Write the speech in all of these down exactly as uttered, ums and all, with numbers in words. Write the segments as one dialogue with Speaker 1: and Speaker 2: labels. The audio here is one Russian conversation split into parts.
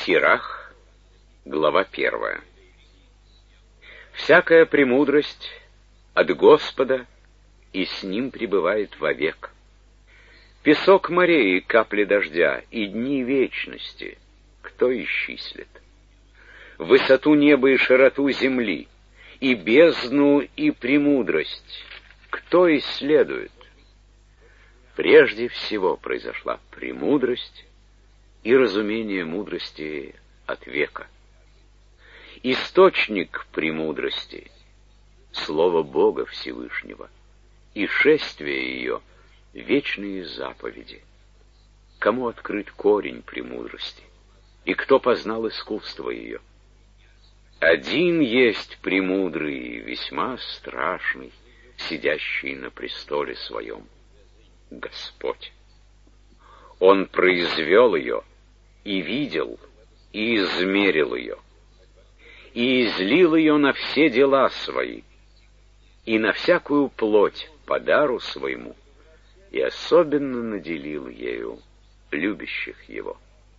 Speaker 1: Сирах, глава первая. Всякая премудрость от Господа, и с Ним пребывает вовек. Песок морей и капли дождя, и дни вечности, кто исчислит? Высоту неба и широту земли, и бездну, и премудрость, кто исследует? Прежде всего произошла премудрость и разумение мудрости от века. Источник премудрости — Слово Бога Всевышнего, и шествие ее — вечные заповеди. Кому открыт корень премудрости, и кто познал искусство ее? Один есть премудрый и весьма страшный, сидящий на престоле своем — Господь. Он произвел ее, и видел, и измерил ее, и излил ее на все дела свои, и на всякую плоть по дару своему, и особенно наделил ею любящих его.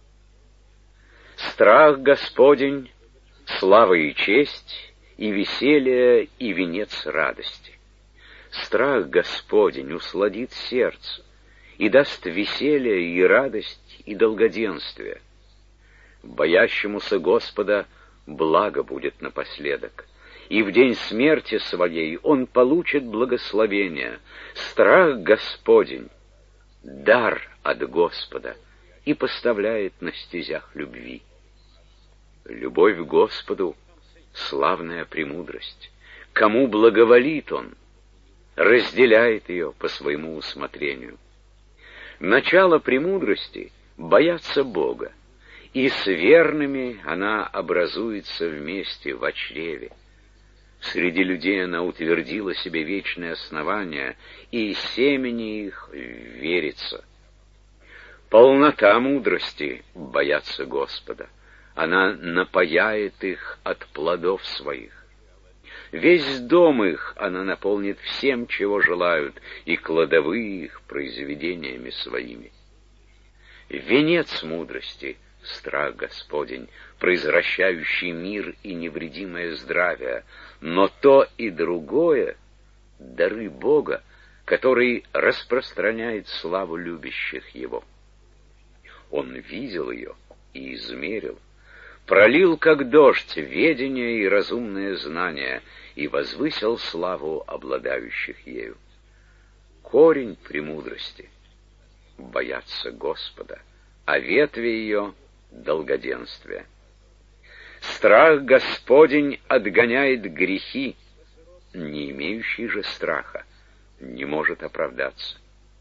Speaker 1: Страх Господень — слава и честь, и веселье, и венец радости. Страх Господень усладит сердце, и даст веселье, и радость, и долгоденствие. Боящемуся Господа благо будет напоследок, и в день смерти своей он получит благословение. Страх Господень — дар от Господа, и поставляет на стезях любви. Любовь к Господу — славная премудрость. Кому благоволит Он, разделяет ее по своему усмотрению. Начало премудрости — бояться Бога, и с верными она образуется вместе во чреве. Среди людей она утвердила себе вечное основание, и семени их верится. Полнота мудрости — бояться Господа. Она напояет их от плодов своих. Весь дом их она наполнит всем, чего желают, и кладовые их произведениями своими. Венец мудрости — страх Господень, произвращающий мир и невредимое здравие, но то и другое — дары Бога, который распространяет славу любящих Его. Он видел ее и измерил, пролил, как дождь, ведение и разумное знание, и возвысил славу обладающих ею. Корень премудрости — бояться Господа, а ветви ее — долгоденствие. Страх Господень отгоняет грехи, не имеющий же страха не может оправдаться.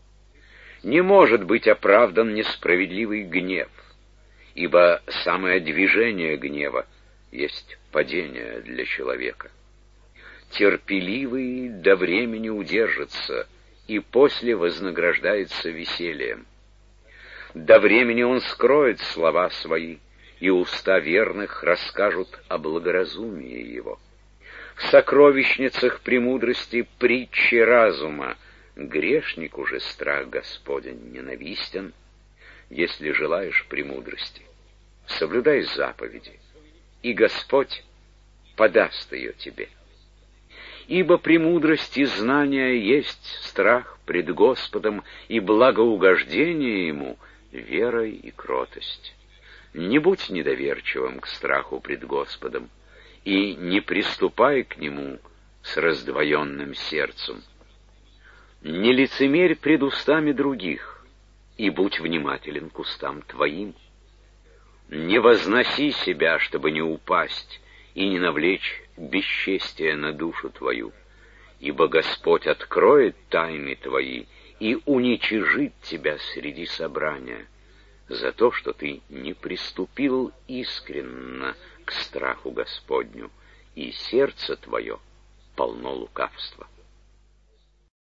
Speaker 1: Не может быть оправдан несправедливый гнев, ибо самое движение гнева есть падение для человека. Терпеливый до времени удержится, и после вознаграждается весельем. До времени он скроет слова свои, и уста верных расскажут о благоразумии его. В сокровищницах премудрости притчи разума, грешнику же страх Господень ненавистен. Если желаешь премудрости, соблюдай заповеди, и Господь подаст ее тебе. Ибо премудрость и знание есть страх пред Господом, и благоугождение Ему — вера и кротость. Не будь недоверчивым к страху пред Господом, и не приступай к Нему с раздвоенным сердцем. Не лицемерь пред устами других, и будь внимателен к устам твоим. Не возноси себя, чтобы не упасть, и не навлечь бесчестия на душу твою, ибо Господь откроет тайны твои и уничижит тебя среди собрания за то, что ты не приступил искренно к страху Господню, и сердце твое полно лукавства.